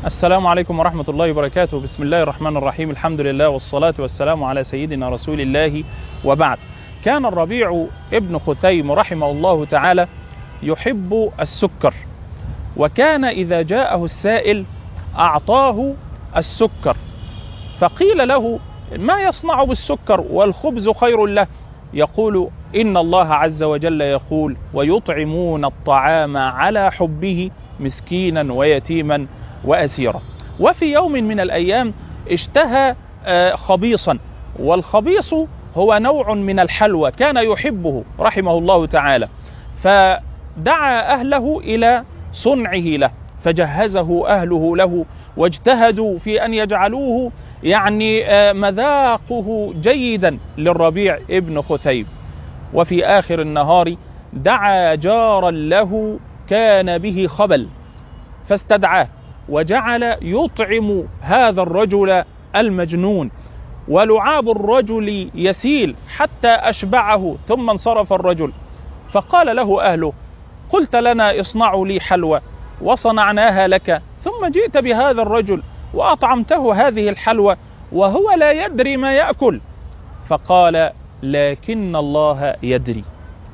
السلام عليكم ورحمة الله وبركاته. بسم الله الرحمن الرحيم. الحمد لله والصلاة والسلام على سيدنا رسول الله، وبعد. كان الربيع ابن خثيم رحمه الله تعالى يحب السكر، وكان إذا جاءه السائل أعطاه السكر، فقيل له: ما يصنع بالسكر والخبز خير له؟ يقول: إن الله عز وجل يقول: ويطعمون الطعام على حبه مسكينا ويتيما وأسيرا. وفي يوم من الأيام اشتهى خبيصا، والخبيص هو نوع من الحلوى كان يحبه رحمه الله تعالى، فدعا أهله إلى صنعه له، فجهزه أهله له واجتهدوا في أن يجعلوه مذاقه جيدا للربيع ابن خثيم. وفي آخر النهار دعا جارا له كان به خبل فاستدعاه، وجعل يطعم هذا الرجل المجنون، ولعاب الرجل يسيل حتى أشبعه، ثم انصرف الرجل. فقال له أهله: قلت لنا اصنعوا لي حلوى وصنعناها لك، ثم جئت بهذا الرجل وأطعمته هذه الحلوى وهو لا يدري ما يأكل. فقال: لكن الله يدري،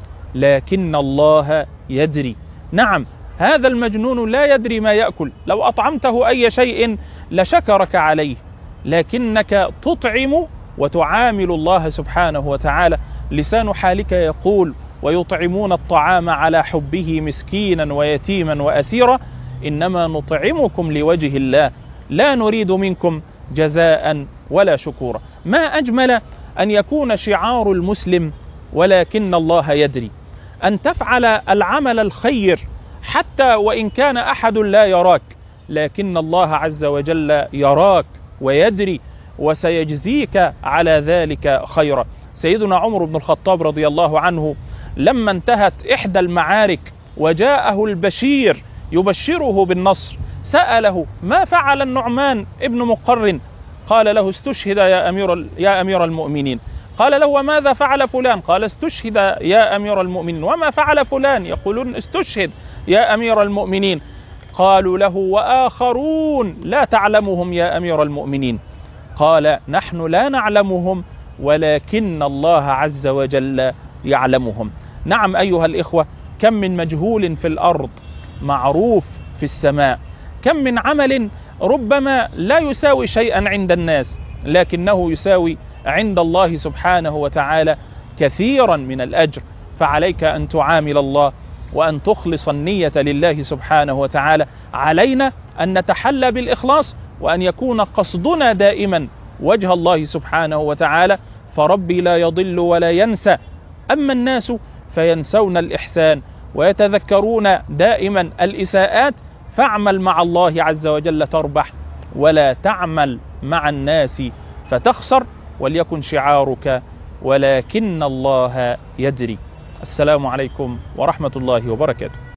لكن الله يدري. نعم، هذا المجنون لا يدري ما يأكل، لو أطعمته أي شيء لشكرك عليه، لكنك تطعم وتعامل الله سبحانه وتعالى. لسان حالك يقول: ويطعمون الطعام على حبه مسكينا ويتيما وأسيرا، إنما نطعمكم لوجه الله لا نريد منكم جزاء ولا شكورا. ما أجمل أن يكون شعار المسلم ولكن الله يدري، أن تفعل العمل الخير حتى وإن كان أحد لا يراك، لكن الله عز وجل يراك ويدري وسيجزيك على ذلك خيرا. سيدنا عمر بن الخطاب رضي الله عنه لما انتهت إحدى المعارك وجاءه البشير يبشره بالنصر، سأله: ما فعل النعمان ابن مقرن؟ قال له: استشهد يا أمير المؤمنين. قال له: وماذا فعل فلان؟ قال: استشهد يا أمير المؤمنين. وما فعل فلان؟ يقولون: استشهد يا أمير المؤمنين. قالوا له: وآخرون لا تعلمهم يا أمير المؤمنين. قال: نحن لا نعلمهم ولكن الله عز وجل يعلمهم. نعم أيها الإخوة، كم من مجهول في الأرض معروف في السماء، كم من عمل ربما لا يساوي شيئا عند الناس، لكنه يساوي عند الله سبحانه وتعالى كثيرا من الأجر. فعليك أن تعامل الله وأن تخلص النية لله سبحانه وتعالى. علينا أن نتحلى بالإخلاص، وأن يكون قصدنا دائما وجه الله سبحانه وتعالى، فربي لا يضل ولا ينسى. أما الناس فينسون الإحسان ويتذكرون دائما الإساءات. فاعمل مع الله عز وجل تربح، ولا تعمل مع الناس فتخسر. وليكن شعارك: ولكن الله يدري. السلام عليكم ورحمة الله وبركاته.